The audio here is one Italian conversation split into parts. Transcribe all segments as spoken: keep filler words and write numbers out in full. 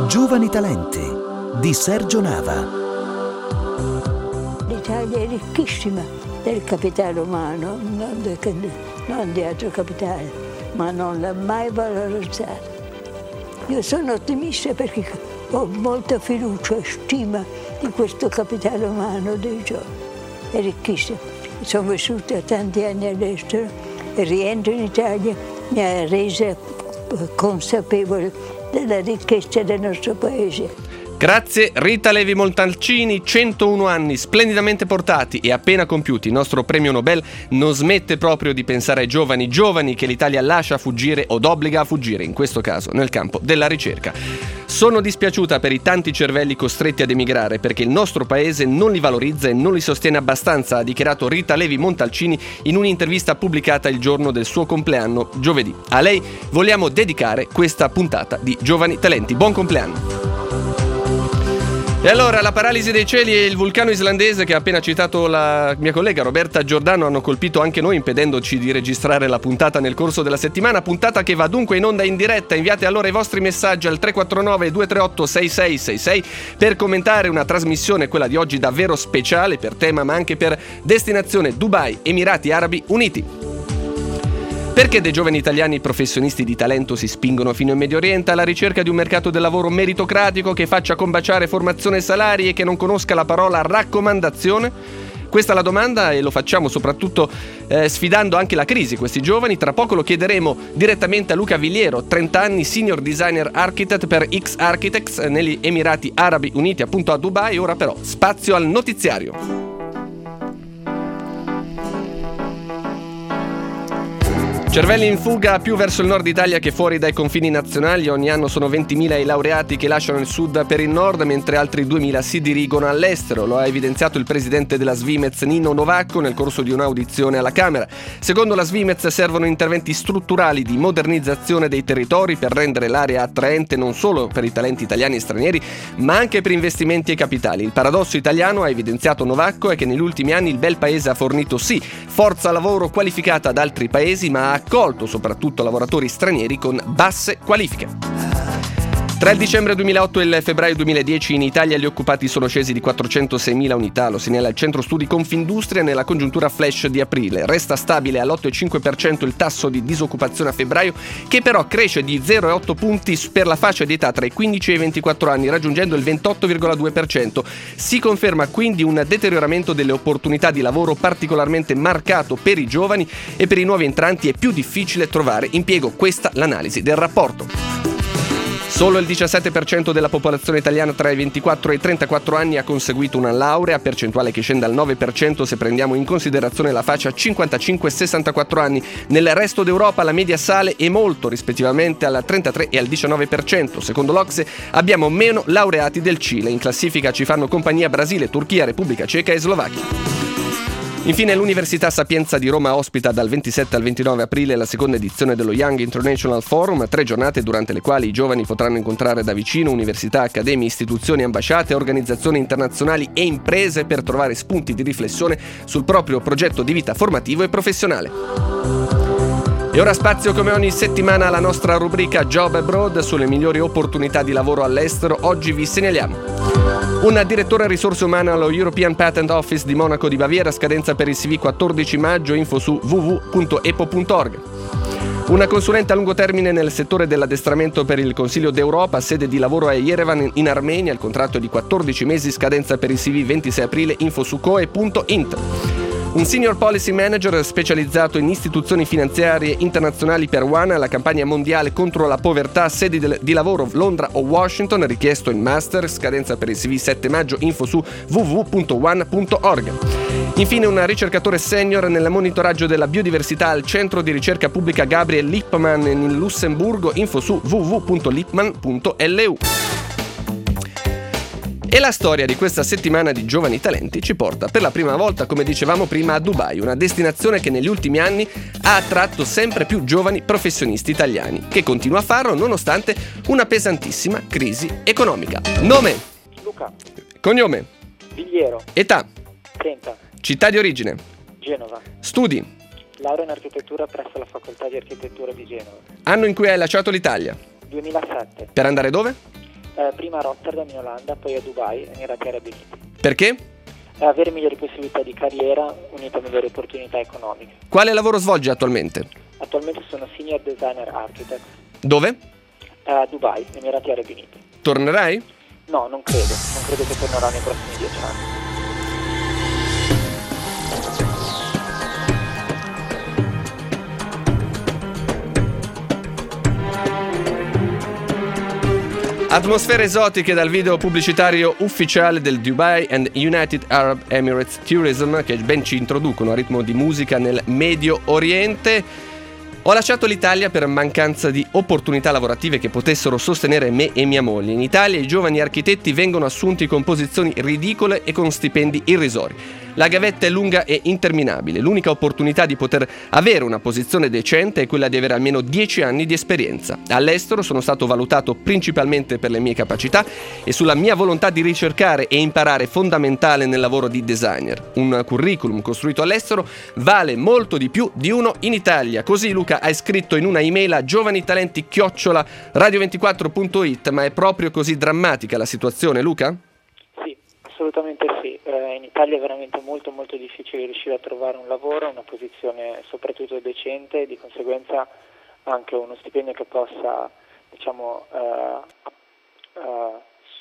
Giovani talenti di Sergio Nava. L'Italia è ricchissima del capitale umano, non di, non di altro capitale, ma non l'ha mai valorizzato. Io sono ottimista perché ho molta fiducia e stima di questo capitale umano dei giovani. È ricchissimo. Sono vissuta tanti anni all'estero e rientro in Italia mi ha resa consapevole della ricchezza del nostro paese. Grazie Rita Levi Montalcini, centouno anni splendidamente portati e appena compiuti. Il nostro premio Nobel non smette proprio di pensare ai giovani, giovani che l'Italia lascia fuggire od obbliga a fuggire, in questo caso nel campo della ricerca. Sono dispiaciuta per i tanti cervelli costretti ad emigrare perché il nostro paese non li valorizza e non li sostiene abbastanza, ha dichiarato Rita Levi Montalcini in un'intervista pubblicata il giorno del suo compleanno, giovedì. A lei vogliamo dedicare questa puntata di Giovani Talenti. Buon compleanno! E allora la paralisi dei cieli e il vulcano islandese che ha appena citato la mia collega Roberta Giordano hanno colpito anche noi, impedendoci di registrare la puntata nel corso della settimana, puntata che va dunque in onda in diretta. Inviate allora i vostri messaggi al tre quattro nove due tre otto sei sei sei sei per commentare una trasmissione, quella di oggi, davvero speciale per tema ma anche per destinazione: Dubai, Emirati Arabi Uniti. Perché dei giovani italiani professionisti di talento si spingono fino in Medio Oriente alla ricerca di un mercato del lavoro meritocratico che faccia combaciare formazione e salari e che non conosca la parola raccomandazione? Questa è la domanda e lo facciamo soprattutto eh, sfidando anche la crisi. Questi giovani, tra poco lo chiederemo direttamente a Luca Vigliero, trenta anni, senior designer architect per X Architects negli Emirati Arabi Uniti, appunto a Dubai. Ora però spazio al notiziario. Cervelli in fuga più verso il nord Italia che fuori dai confini nazionali. Ogni anno sono ventimila i laureati che lasciano il sud per il nord, mentre altri duemila si dirigono all'estero. Lo ha evidenziato il presidente della Svimez Nino Novacco nel corso di un'audizione alla Camera. Secondo la Svimez servono interventi strutturali di modernizzazione dei territori per rendere l'area attraente non solo per i talenti italiani e stranieri, ma anche per investimenti e capitali. Il paradosso italiano, ha evidenziato Novacco, è che negli ultimi anni il bel paese ha fornito sì forza lavoro qualificata ad altri paesi, ma ha accolto soprattutto lavoratori stranieri con basse qualifiche. Tra il dicembre duemilaotto e il febbraio duemiladieci in Italia gli occupati sono scesi di quattrocentoseimila unità, lo segnala il centro studi Confindustria nella congiuntura flash di aprile. Resta stabile all'otto virgola cinque per cento il tasso di disoccupazione a febbraio, che però cresce di zero virgola otto punti per la fascia di età tra i quindici e i ventiquattro anni, raggiungendo il ventotto virgola due per cento. Si conferma quindi un deterioramento delle opportunità di lavoro particolarmente marcato per i giovani e per i nuovi entranti è più difficile trovare impiego. Questa l'analisi del rapporto. Solo il diciassette per cento della popolazione italiana tra i ventiquattro e i trentaquattro anni ha conseguito una laurea, percentuale che scende al nove per cento se prendiamo in considerazione la fascia cinquantacinque sessantaquattro anni. Nel resto d'Europa la media sale e molto, rispettivamente al trentatré e al diciannove per cento. Secondo l'Ocse abbiamo meno laureati del Cile. In classifica ci fanno compagnia Brasile, Turchia, Repubblica Ceca e Slovacchia. Infine l'Università Sapienza di Roma ospita dal ventisette al ventinove aprile la seconda edizione dello Young International Forum, tre giornate durante le quali i giovani potranno incontrare da vicino università, accademie, istituzioni, ambasciate, organizzazioni internazionali e imprese per trovare spunti di riflessione sul proprio progetto di vita formativo e professionale. E ora spazio come ogni settimana alla nostra rubrica Job Abroad sulle migliori opportunità di lavoro all'estero. Oggi vi segnaliamo un direttore risorse umane allo European Patent Office di Monaco di Baviera, scadenza per il C V quattordici maggio, info su w w w punto e p o punto org. Una consulente a lungo termine nel settore dell'addestramento per il Consiglio d'Europa, sede di lavoro a Yerevan in Armenia, il contratto è di quattordici mesi, scadenza per il C V ventisei aprile, info su coe punto int. Un senior policy manager specializzato in istituzioni finanziarie internazionali per WANA, la campagna mondiale contro la povertà, sedi di lavoro Londra o Washington, richiesto in master, scadenza per il C V sette maggio, info su w w w punto wan punto org. Infine un ricercatore senior nel monitoraggio della biodiversità al centro di ricerca pubblica Gabriel Lippmann in Lussemburgo, info su w w w punto lippmann punto l u. E la storia di questa settimana di Giovani Talenti ci porta per la prima volta, come dicevamo prima, a Dubai, una destinazione che negli ultimi anni ha attratto sempre più giovani professionisti italiani, che continua a farlo nonostante una pesantissima crisi economica. Nome? Luca. Cognome? Vigliero. Età? trenta. Città di origine? Genova. Studi? Laurea in architettura presso la Facoltà di Architettura di Genova. Anno in cui hai lasciato l'Italia? duemilasette. Per andare dove? Eh, prima a Rotterdam in Olanda, poi a Dubai, Emirati Arabi Uniti. Perché? Eh, avere migliori possibilità di carriera unite a migliori opportunità economiche. Quale lavoro svolgi attualmente? Attualmente sono Senior Designer Architect. Dove? Eh, a Dubai, Emirati Arabi Uniti. Tornerai? No, non credo, non credo che tornerò nei prossimi dieci anni. Atmosfere esotiche dal video pubblicitario ufficiale del Dubai and United Arab Emirates Tourism, che ben ci introducono a ritmo di musica nel Medio Oriente. Ho lasciato l'Italia per mancanza di opportunità lavorative che potessero sostenere me e mia moglie. In Italia i giovani architetti vengono assunti con posizioni ridicole e con stipendi irrisori. La gavetta è lunga e interminabile. L'unica opportunità di poter avere una posizione decente è quella di avere almeno dieci anni di esperienza. All'estero sono stato valutato principalmente per le mie capacità e sulla mia volontà di ricercare e imparare, fondamentale nel lavoro di designer. Un curriculum costruito all'estero vale molto di più di uno in Italia. Così Luca ha scritto in una email a giovanitalenti chiocciola radio ventiquattro punto it. Ma è proprio così drammatica la situazione, Luca? Assolutamente sì, eh, in Italia è veramente molto molto difficile riuscire a trovare un lavoro, una posizione soprattutto decente, di conseguenza anche uno stipendio che possa, diciamo, eh, eh,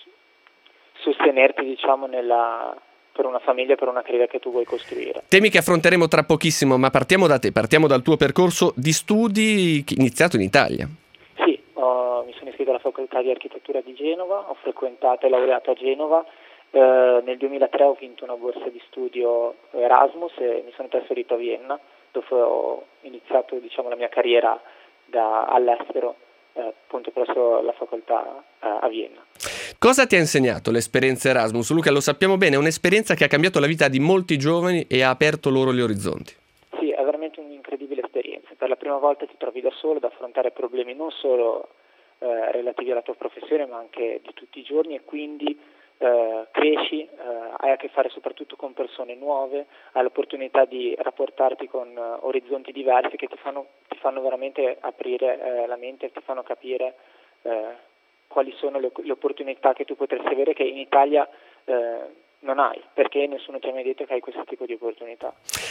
sostenerti, diciamo, nella, per una famiglia, per una carriera che tu vuoi costruire. Temi che affronteremo tra pochissimo, ma partiamo da te, partiamo dal tuo percorso di studi iniziato in Italia. Sì, ho, mi sono iscritto alla facoltà di architettura di Genova, ho frequentato e laureato a Genova. Uh, nel duemilatré ho vinto una borsa di studio Erasmus e mi sono trasferito a Vienna, dove ho iniziato, diciamo, la mia carriera da, all'estero, uh, appunto presso la facoltà uh, a Vienna. Cosa ti ha insegnato l'esperienza Erasmus? Luca, lo sappiamo bene, è un'esperienza che ha cambiato la vita di molti giovani e ha aperto loro gli orizzonti. Sì, è veramente un'incredibile esperienza. Per la prima volta ti trovi da solo ad affrontare problemi non solo uh, relativi alla tua professione, ma anche di tutti i giorni, e quindi Uh, cresci, uh, hai a che fare soprattutto con persone nuove, hai l'opportunità di rapportarti con uh, orizzonti diversi che ti fanno, ti fanno veramente aprire uh, la mente e ti fanno capire uh, quali sono le, le opportunità che tu potresti avere che in Italia uh, non hai, perché nessuno ti ha mai detto che hai questo tipo di opportunità.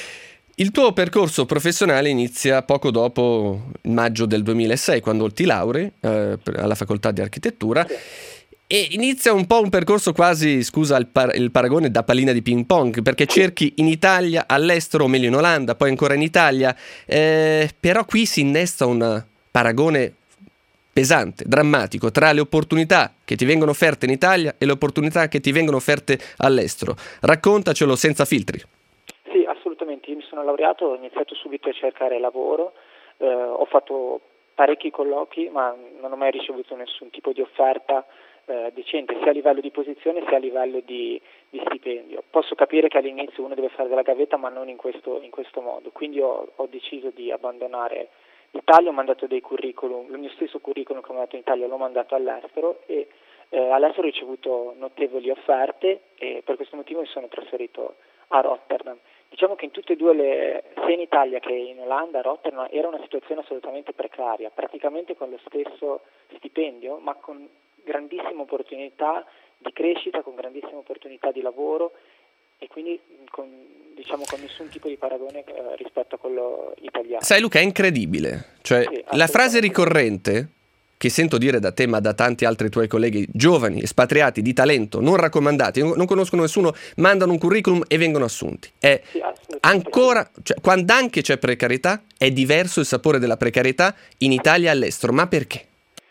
Il tuo percorso professionale inizia poco dopo il maggio del duemilasei, quando ti laurei uh, alla facoltà di architettura. Sì. E inizia un po' un percorso quasi, scusa il, par- il paragone, da pallina di ping pong, perché cerchi in Italia, all'estero, o meglio in Olanda, poi ancora in Italia, eh, però qui si innesta un paragone pesante, drammatico, tra le opportunità che ti vengono offerte in Italia e le opportunità che ti vengono offerte all'estero. Raccontacelo senza filtri. Sì, assolutamente. Io mi sono laureato, ho iniziato subito a cercare lavoro, eh, ho fatto parecchi colloqui, ma non ho mai ricevuto nessun tipo di offerta Eh, decente, sia a livello di posizione sia a livello di, di stipendio. Posso capire che all'inizio uno deve fare della gavetta, ma non in questo, in questo modo, quindi ho, ho deciso di abbandonare l'Italia, ho mandato dei curriculum, il mio stesso curriculum che ho mandato in Italia l'ho mandato all'estero e eh, all'estero ho ricevuto notevoli offerte e per questo motivo mi sono trasferito a Rotterdam. Diciamo che in tutte e due, le, sia in Italia che in Olanda, Rotterdam era una situazione assolutamente precaria, praticamente con lo stesso stipendio, ma con grandissime opportunità di crescita, con grandissime opportunità di lavoro e quindi con, diciamo, con nessun tipo di paragone eh, rispetto a quello italiano. Sai Luca, è incredibile, cioè sì, la frase ricorrente che sento dire da te ma da tanti altri tuoi colleghi giovani, espatriati, di talento, non raccomandati, non conoscono nessuno, mandano un curriculum e vengono assunti. È sì, ancora, cioè, quando anche c'è precarietà, è diverso il sapore della precarietà in Italia e all'estero, ma perché?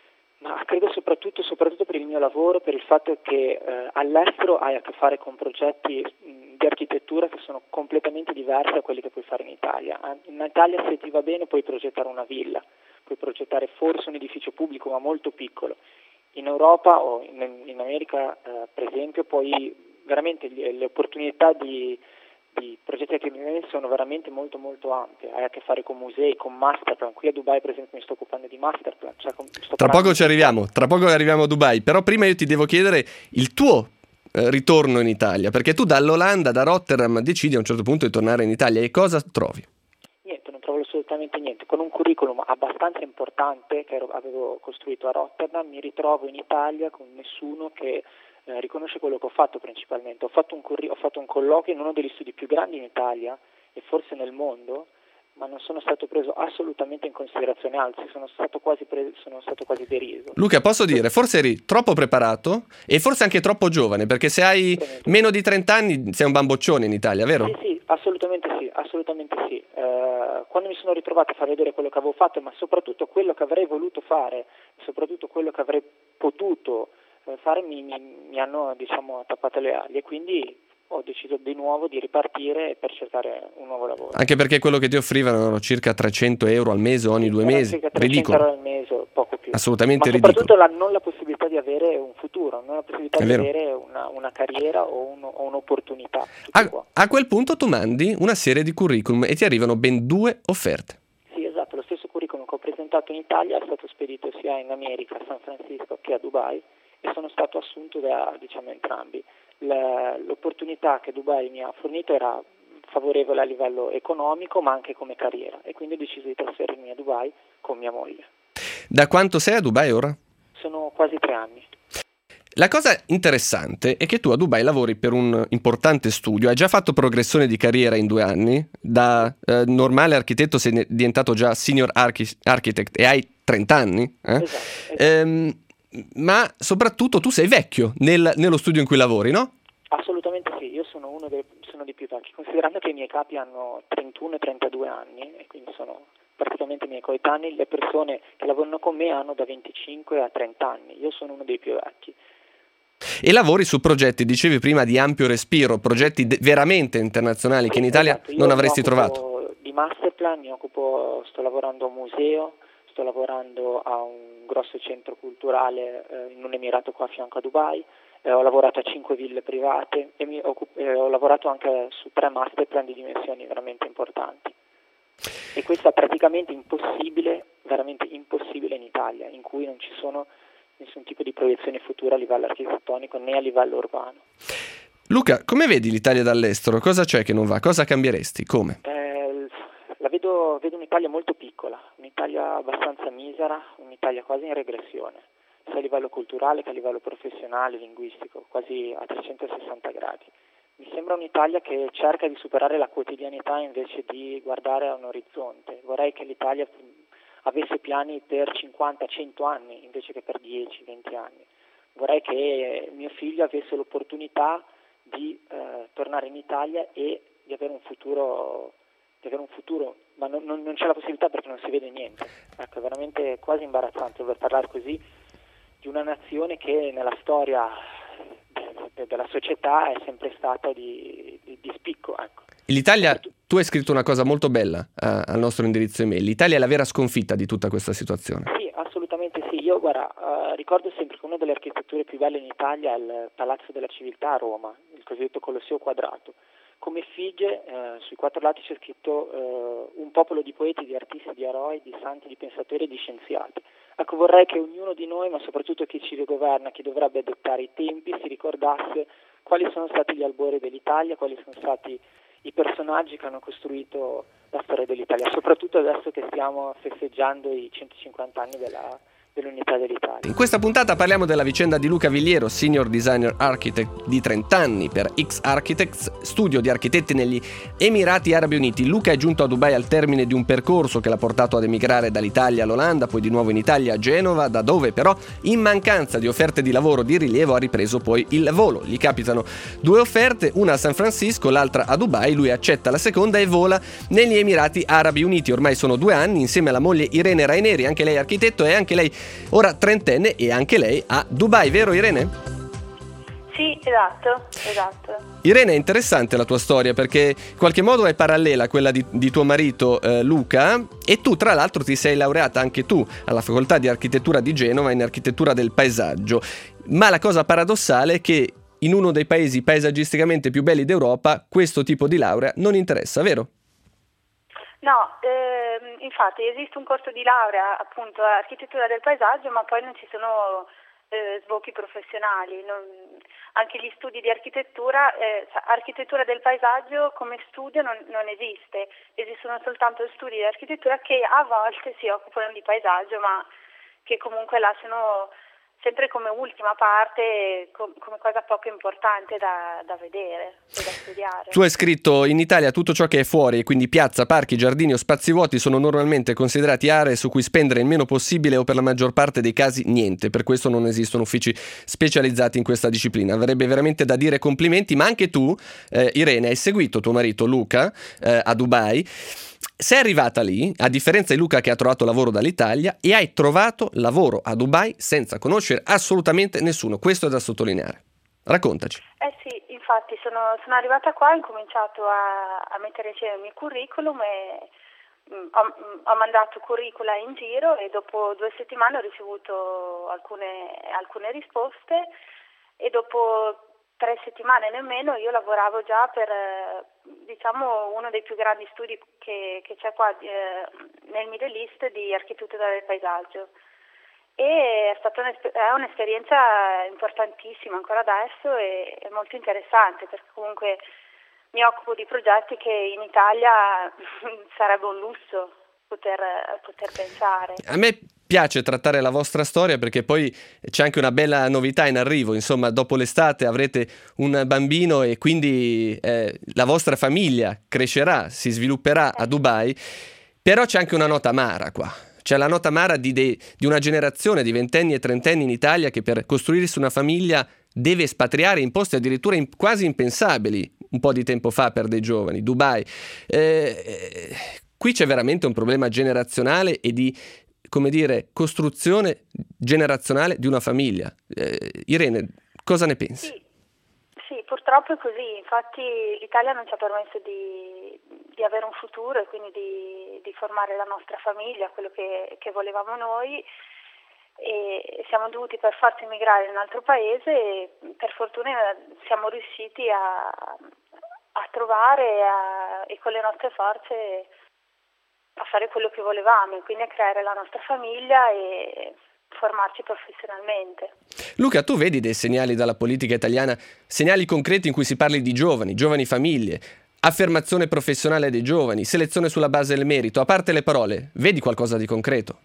Ma credo soprattutto, soprattutto per il mio lavoro, per il fatto che eh, all'estero hai a che fare con progetti mh, di architettura che sono completamente diversi da quelli che puoi fare in Italia. In Italia, se ti va bene, puoi progettare una villa, puoi progettare forse un edificio pubblico ma molto piccolo. In Europa o in, in America, eh, per esempio, poi veramente le, le opportunità di i progetti architettonici sono veramente molto molto ampi, hai a che fare con musei, con masterplan. Qui a Dubai per esempio mi sto occupando di masterplan, cioè con, tra poco ci arriviamo, tra poco arriviamo a Dubai, però prima io ti devo chiedere il tuo eh, ritorno in Italia, perché tu dall'Olanda, da Rotterdam decidi a un certo punto di tornare in Italia e cosa trovi? Niente, non trovo assolutamente assolutamente niente. Con un curriculum abbastanza importante che ero, avevo costruito a Rotterdam, mi ritrovo in Italia con nessuno che eh, riconosce quello che ho fatto principalmente. Ho fatto, un curri- ho fatto un colloquio in uno degli studi più grandi in Italia e forse nel mondo, ma non sono stato preso assolutamente in considerazione, anzi sono stato quasi preso, sono stato quasi deriso. Luca, posso dire, forse eri troppo preparato e forse anche troppo giovane, perché se hai meno di trenta anni sei un bamboccione in Italia, vero? Sì, sì, assolutamente sì, assolutamente sì. Eh, quando mi sono ritrovato a far vedere quello che avevo fatto, ma soprattutto quello che avrei voluto fare, soprattutto quello che avrei potuto eh, fare, mi, mi, mi hanno, diciamo, tappato le ali, e quindi ho deciso di nuovo di ripartire per cercare un nuovo lavoro. Anche perché quello che ti offrivano erano circa trecento euro al mese ogni Sì, due erano mesi, circa trecento ridicolo. euro al mese, poco più. Assolutamente Ma soprattutto ridicolo. la, non la possibilità di avere un futuro, non la possibilità È di vero. avere una, una carriera o, un, o un'opportunità. Tutto A, qua. a quel punto tu mandi una serie di curriculum e ti arrivano ben due offerte. Sì, esatto, lo stesso curriculum che ho presentato in Italia è stato spedito sia in America, a San Francisco, che a Dubai, e sono stato assunto da, diciamo, entrambi. La, l'opportunità che Dubai mi ha fornito era favorevole a livello economico, ma anche come carriera, e quindi ho deciso di trasferirmi a Dubai con mia moglie. Da quanto sei a Dubai ora? Sono quasi tre anni. La cosa interessante è che tu a Dubai lavori per un importante studio, hai già fatto progressione di carriera in due anni, da eh, normale architetto sei diventato già senior archi- architect e hai trenta anni, eh? Esatto, esatto. Ehm, ma soprattutto tu sei vecchio nel- nello studio in cui lavori, no? Assolutamente sì, io sono uno dei, sono dei più vecchi, considerando che i miei capi hanno trentuno e trentadue anni, e quindi sono praticamente i miei coetanei. Le persone che lavorano con me hanno da venticinque a trenta anni, io sono uno dei più vecchi. E lavori su progetti, dicevi prima, di ampio respiro, progetti de- veramente internazionali che in Italia Esatto, io non avresti mi occupo trovato. di masterplan, mi occupo, sto lavorando a un museo, sto lavorando a un grosso centro culturale eh, in un emirato qua a fianco a Dubai, eh, ho lavorato a cinque ville private e mi occup- eh, ho lavorato anche su tre masterplan di dimensioni veramente importanti. E questo è praticamente impossibile, veramente impossibile in Italia, in cui non ci sono nessun tipo di proiezione futura a livello architettonico né a livello urbano. Luca, come vedi l'Italia dall'estero? Cosa c'è che non va? Cosa cambieresti? Come? Eh, la vedo, vedo un'Italia molto piccola, un'Italia abbastanza misera, un'Italia quasi in regressione, sia a livello culturale che a livello professionale, linguistico, quasi a trecentosessanta gradi. Mi sembra un'Italia che cerca di superare la quotidianità invece di guardare a un orizzonte. Vorrei che l'Italia avesse piani per cinquanta cento anni invece che per dieci venti anni. Vorrei che mio figlio avesse l'opportunità di eh, tornare in Italia e di avere un futuro, di avere un futuro, ma non, non, non c'è la possibilità perché non si vede niente. Ecco, è veramente quasi imbarazzante dover parlare così di una nazione che nella storia de- della società è sempre stata di, di, di spicco, ecco. L'Italia, tu hai scritto una cosa molto bella uh, al nostro indirizzo email. L'Italia è la vera sconfitta di tutta questa situazione. Sì, assolutamente sì. Io guarda, uh, ricordo sempre che una delle architetture più belle in Italia è il Palazzo della Civiltà a Roma, il cosiddetto Colosseo quadrato. Come effigie, uh, sui quattro lati c'è scritto uh, un popolo di poeti, di artisti, di eroi, di santi, di pensatori e di scienziati. Ecco, vorrei che ognuno di noi, ma soprattutto chi ci governa, chi dovrebbe dettare i tempi, si ricordasse quali sono stati gli albori dell'Italia, quali sono stati i personaggi che hanno costruito la storia dell'Italia, soprattutto adesso che stiamo festeggiando i centocinquanta anni della, dell'unità dell'Italia. In questa puntata parliamo della vicenda di Luca Villiero, senior designer architect di trenta anni per X Architects, studio di architetti negli Emirati Arabi Uniti. Luca è giunto a Dubai al termine di un percorso che l'ha portato ad emigrare dall'Italia all'Olanda, poi di nuovo in Italia a Genova, da dove però, in mancanza di offerte di lavoro di rilievo, ha ripreso poi il volo. Gli capitano due offerte, una a San Francisco, l'altra a Dubai. Lui accetta la seconda e vola negli Emirati Arabi Uniti. Ormai sono due anni insieme alla moglie Irene Raineri, anche lei architetto e anche lei ora trentenne, e anche lei a Dubai, vero Irene? Sì, esatto, esatto. Irene, è interessante la tua storia perché in qualche modo è parallela a quella di, di tuo marito eh, Luca, e tu tra l'altro ti sei laureata anche tu alla facoltà di architettura di Genova in architettura del paesaggio, ma la cosa paradossale è che in uno dei paesi paesaggisticamente più belli d'Europa questo tipo di laurea non interessa, vero? No, ehm, infatti esiste un corso di laurea appunto architettura del paesaggio, ma poi non ci sono eh, sbocchi professionali. Non, anche gli studi di architettura, eh, architettura del paesaggio come studio non, non esiste, esistono soltanto studi di architettura che a volte si occupano di paesaggio, ma che comunque lasciano sempre come ultima parte, come cosa poco importante da, da vedere e da studiare. Tu hai scritto: in Italia tutto ciò che è fuori, quindi piazza, parchi, giardini o spazi vuoti, sono normalmente considerati aree su cui spendere il meno possibile o per la maggior parte dei casi niente. Per questo non esistono uffici specializzati in questa disciplina. Avrebbe veramente da dire complimenti, ma anche tu, eh, Irene, hai seguito tuo marito Luca eh, a Dubai. Sei arrivata lì, a differenza di Luca che ha trovato lavoro dall'Italia, e hai trovato lavoro a Dubai senza conoscere assolutamente nessuno. Questo è da sottolineare. Raccontaci. Eh sì, infatti sono, sono arrivata qua, ho incominciato a, a mettere insieme il mio curriculum e mh, ho, mh, ho mandato curricula in giro e dopo due settimane ho ricevuto alcune, alcune risposte e dopo tre settimane nemmeno io lavoravo già per diciamo uno dei più grandi studi che, che c'è qua eh, nel Middle East di architettura del paesaggio, e è stata è un'esperienza importantissima ancora adesso e è molto interessante, perché comunque mi occupo di progetti che in Italia sarebbe un lusso poter, poter pensare. A me piace trattare la vostra storia perché poi c'è anche una bella novità in arrivo. Insomma, dopo l'estate avrete un bambino e quindi eh, la vostra famiglia crescerà, si svilupperà a Dubai, però c'è anche una nota amara qua. C'è la nota amara di, de, di una generazione di ventenni e trentenni in Italia che per costruirsi una famiglia deve espatriare in posti addirittura in, quasi impensabili un po' di tempo fa per dei giovani. Dubai. Eh, qui c'è veramente un problema generazionale e di, come dire, costruzione generazionale di una famiglia. Eh, Irene, cosa ne pensi? Sì. Sì, purtroppo è così. Infatti l'Italia non ci ha permesso di, di avere un futuro e quindi di, di formare la nostra famiglia, quello che, che volevamo noi, e siamo dovuti per forza emigrare in un altro paese e per fortuna siamo riusciti a, a trovare a, e con le nostre forze a fare quello che volevamo, e quindi a creare la nostra famiglia e formarci professionalmente. Luca, tu vedi dei segnali dalla politica italiana, segnali concreti in cui si parli di giovani, giovani famiglie, affermazione professionale dei giovani, selezione sulla base del merito, a parte le parole, vedi qualcosa di concreto?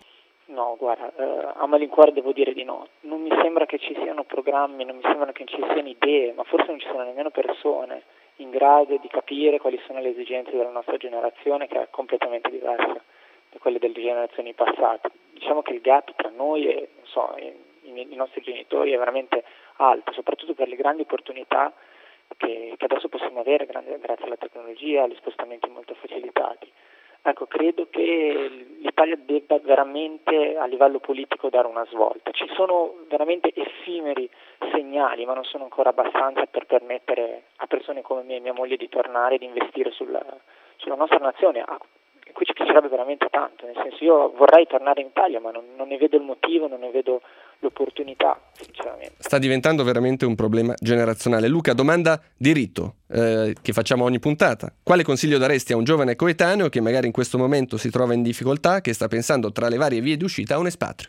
No, guarda, eh, a malincuore devo dire di no. Non mi sembra che ci siano programmi, non mi sembra che ci siano idee, ma forse non ci sono nemmeno persone in grado di capire quali sono le esigenze della nostra generazione, che è completamente diversa da quelle delle generazioni passate. Diciamo che il gap tra noi e non so, i, i, i nostri genitori è veramente alto, soprattutto per le grandi opportunità che, che adesso possiamo avere grazie, grazie alla tecnologia, agli spostamenti molto facilitati. Ecco, credo che l'Italia debba veramente a livello politico dare una svolta. Ci sono veramente effimeri segnali, ma non sono ancora abbastanza per permettere a persone come me e mia moglie di tornare, di investire sulla, sulla nostra nazione. Ah, qui ci piacerebbe veramente tanto, nel senso, io vorrei tornare in Italia, ma non, non ne vedo il motivo, non ne vedo l'opportunità, sinceramente. Sta diventando veramente un problema generazionale. Luca, domanda di rito eh, che facciamo ogni puntata. Quale consiglio daresti a un giovane coetaneo che magari in questo momento si trova in difficoltà, che sta pensando tra le varie vie di uscita a un espatrio?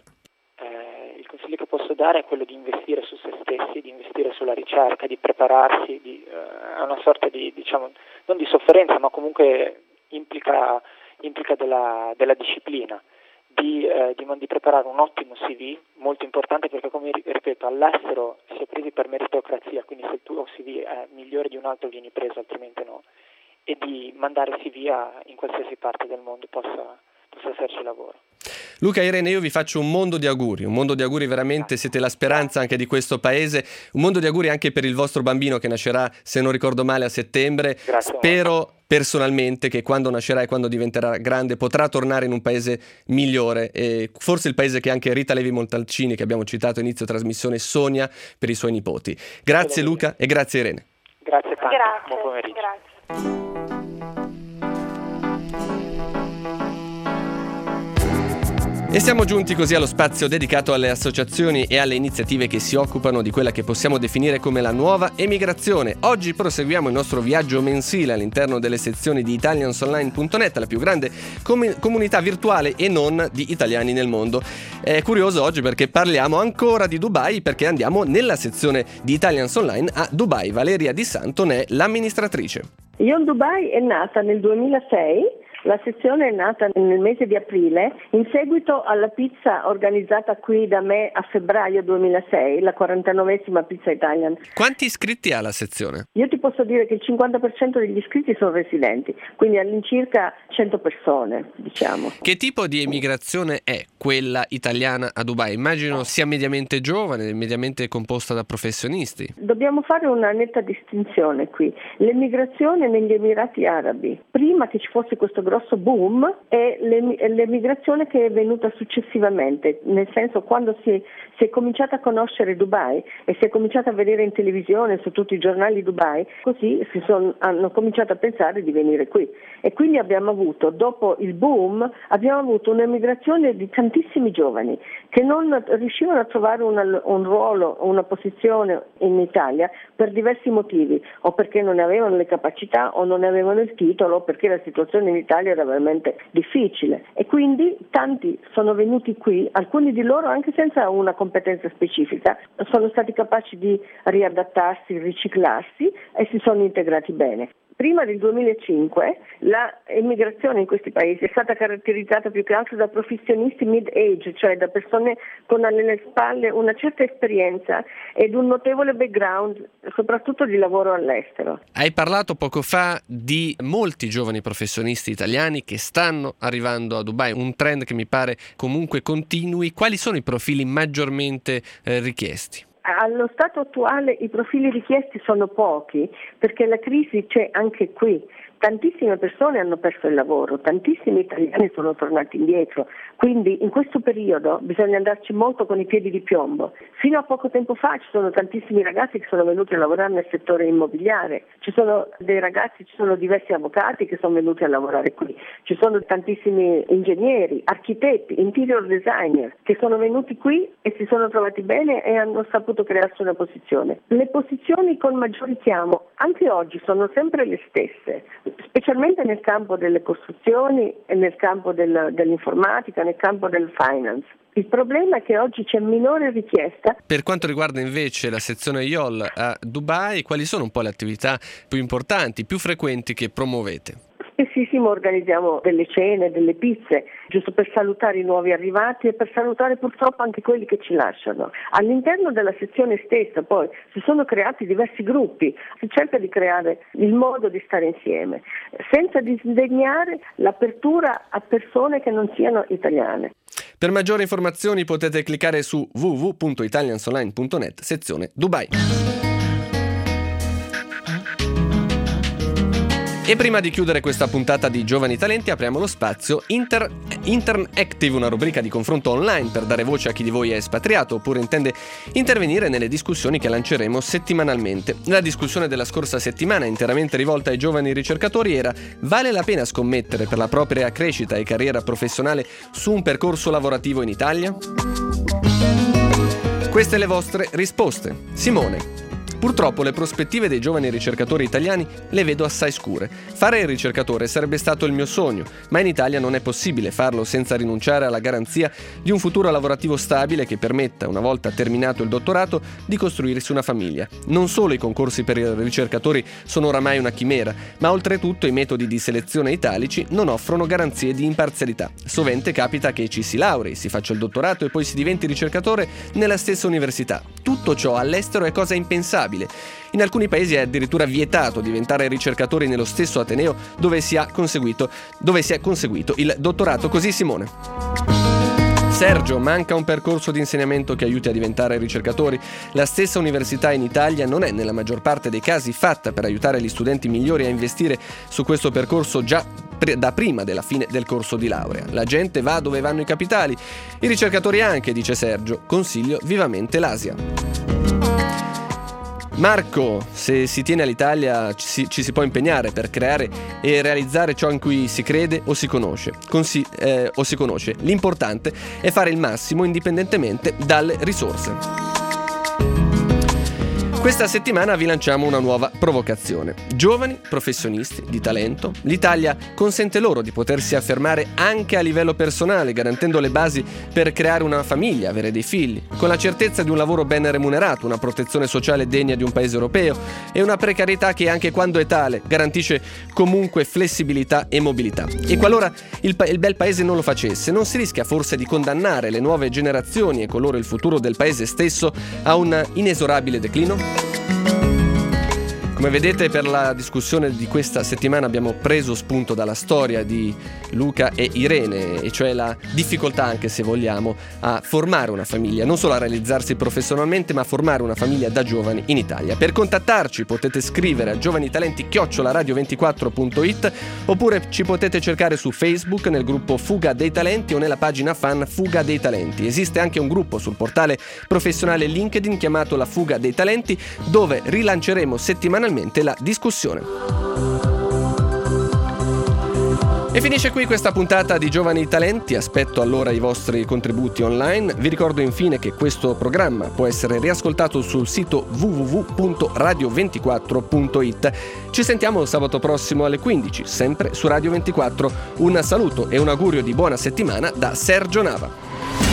Eh, il consiglio che posso dare è quello di investire su se stessi, di investire sulla ricerca, di prepararsi, di, eh, a una sorta di, diciamo, non di sofferenza, ma comunque implica implica della, della disciplina, di, eh, di, di preparare un ottimo C V, molto importante, perché come ripeto, all'estero si è presi per meritocrazia, quindi se il tuo C V è migliore di un altro vieni preso, altrimenti no, e di mandare C V a, in qualsiasi parte del mondo possa, possa esserci lavoro. Luca e Irene, io vi faccio un mondo di auguri, un mondo di auguri veramente, siete la speranza anche di questo paese, un mondo di auguri anche per il vostro bambino che nascerà, se non ricordo male, a settembre. Grazie. Spero personalmente che quando nascerà e quando diventerà grande potrà tornare in un paese migliore, e forse il paese che anche Rita Levi Montalcini, che abbiamo citato a inizio trasmissione, sogna per i suoi nipoti. Grazie Luca e grazie Irene. Grazie tanto, grazie, buon pomeriggio. Grazie. E siamo giunti così allo spazio dedicato alle associazioni e alle iniziative che si occupano di quella che possiamo definire come la nuova emigrazione. Oggi proseguiamo il nostro viaggio mensile all'interno delle sezioni di italians online punto net, la più grande com- comunità virtuale e non di italiani nel mondo. È curioso oggi perché parliamo ancora di Dubai, perché andiamo nella sezione di Italians Online a Dubai. Valeria Di Santo ne è l'amministratrice. Ion Dubai è nata nel duemilasei. La sezione è nata nel mese di aprile in seguito alla pizza organizzata qui da me a febbraio duemilasei, la quarantanovesima Pizza Italian. Quanti iscritti ha la sezione? Io ti posso dire che il cinquanta per cento degli iscritti sono residenti, quindi all'incirca cento persone, diciamo. Che tipo di emigrazione è quella italiana a Dubai? Immagino sia mediamente giovane, mediamente composta da professionisti. Dobbiamo fare una netta distinzione qui. L'emigrazione negli Emirati Arabi, prima che ci fosse questo grosso boom, è l'emigrazione che è venuta successivamente, nel senso quando si, si è cominciata a conoscere Dubai e si è cominciata a vedere in televisione, su tutti i giornali Dubai, così si son, hanno cominciato a pensare di venire qui. E quindi abbiamo avuto, dopo il boom, abbiamo avuto un'emigrazione di tantissimi giovani che non riuscivano a trovare una, un ruolo, una posizione in Italia per diversi motivi, o perché non ne avevano le capacità o non ne avevano il titolo, o perché la situazione in Italia era veramente difficile. E quindi tanti sono venuti qui, alcuni di loro anche senza una competenza specifica, sono stati capaci di riadattarsi, riciclarsi e si sono integrati bene. Prima del duemilacinque la emigrazione in questi paesi è stata caratterizzata più che altro da professionisti mid-age, cioè da persone con alle spalle una certa esperienza ed un notevole background, soprattutto di lavoro all'estero. Hai parlato poco fa di molti giovani professionisti italiani che stanno arrivando a Dubai, un trend che mi pare comunque continui. Quali sono i profili maggiormente eh, richiesti? Allo stato attuale i profili richiesti sono pochi perché la crisi c'è anche qui. Tantissime persone hanno perso il lavoro, tantissimi italiani sono tornati indietro, quindi in questo periodo bisogna andarci molto con i piedi di piombo. Fino a poco tempo fa ci sono tantissimi ragazzi che sono venuti a lavorare nel settore immobiliare, ci sono dei ragazzi, ci sono diversi avvocati che sono venuti a lavorare qui, ci sono tantissimi ingegneri, architetti, interior designer che sono venuti qui e si sono trovati bene e hanno saputo crearsi una posizione. Le posizioni con maggior richiamo anche oggi sono sempre le stesse, specialmente nel campo delle costruzioni e nel campo del, dell'informatica, nel campo del finance. Il problema è che oggi c'è minore richiesta. Per quanto riguarda invece la sezione I O L a Dubai, quali sono un po' le attività più importanti, più frequenti che promuovete? Spessissimo organizziamo delle cene, delle pizze, giusto per salutare i nuovi arrivati e per salutare purtroppo anche quelli che ci lasciano. All'interno della sezione stessa poi si sono creati diversi gruppi, si cerca di creare il modo di stare insieme, senza disdegnare l'apertura a persone che non siano italiane. Per maggiori informazioni potete cliccare su w w w punto italians online punto net, sezione Dubai. E prima di chiudere questa puntata di Giovani Talenti apriamo lo spazio Inter- Intern Active, una rubrica di confronto online per dare voce a chi di voi è espatriato oppure intende intervenire nelle discussioni che lanceremo settimanalmente. La discussione della scorsa settimana, interamente rivolta ai giovani ricercatori, era: vale la pena scommettere per la propria crescita e carriera professionale su un percorso lavorativo in Italia? Queste le vostre risposte. Simone: purtroppo le prospettive dei giovani ricercatori italiani le vedo assai scure. Fare il ricercatore sarebbe stato il mio sogno, ma in Italia non è possibile farlo senza rinunciare alla garanzia di un futuro lavorativo stabile che permetta, una volta terminato il dottorato, di costruirsi una famiglia. Non solo i concorsi per i ricercatori sono oramai una chimera, ma oltretutto i metodi di selezione italici non offrono garanzie di imparzialità. Sovente capita che ci si laurei, si faccia il dottorato e poi si diventi ricercatore nella stessa università. Tutto ciò all'estero è cosa impensabile. In alcuni paesi è addirittura vietato diventare ricercatori nello stesso ateneo dove si ha conseguito, dove si è conseguito il dottorato. Così Simone. Sergio: manca un percorso di insegnamento che aiuti a diventare ricercatori. La stessa università in Italia non è, nella maggior parte dei casi, fatta per aiutare gli studenti migliori a investire su questo percorso già pre- da prima della fine del corso di laurea. La gente va dove vanno i capitali, i ricercatori anche, dice Sergio. Consiglio vivamente l'Asia. Marco, se si tiene all'Italia ci si, ci si può impegnare per creare e realizzare ciò in cui si crede o si conosce. Consi- eh, o si conosce. L'importante è fare il massimo indipendentemente dalle risorse. Questa settimana vi lanciamo una nuova provocazione. Giovani, professionisti, di talento, l'Italia consente loro di potersi affermare anche a livello personale, garantendo le basi per creare una famiglia, avere dei figli, con la certezza di un lavoro ben remunerato, una protezione sociale degna di un paese europeo e una precarietà che, anche quando è tale, garantisce comunque flessibilità e mobilità. E qualora il, pa- il bel paese non lo facesse, non si rischia forse di condannare le nuove generazioni e con loro il futuro del paese stesso a un inesorabile declino? Come vedete, per la discussione di questa settimana abbiamo preso spunto dalla storia di Luca e Irene, e cioè la difficoltà, anche se vogliamo, a formare una famiglia, non solo a realizzarsi professionalmente, ma a formare una famiglia da giovani in Italia. Per contattarci potete scrivere a giovanitalenti chiocciola radio ventiquattro punto it oppure ci potete cercare su Facebook nel gruppo Fuga dei Talenti o nella pagina fan Fuga dei Talenti. Esiste anche un gruppo sul portale professionale LinkedIn chiamato La Fuga dei Talenti, dove rilanceremo settimanalmente la discussione. E finisce qui questa puntata di Giovani Talenti. Aspetto allora i vostri contributi online. Vi ricordo infine che questo programma può essere riascoltato sul sito w w w punto radio ventiquattro punto it. Ci sentiamo sabato prossimo alle quindici, sempre su Radio ventiquattro. Un saluto e un augurio di buona settimana da Sergio Nava.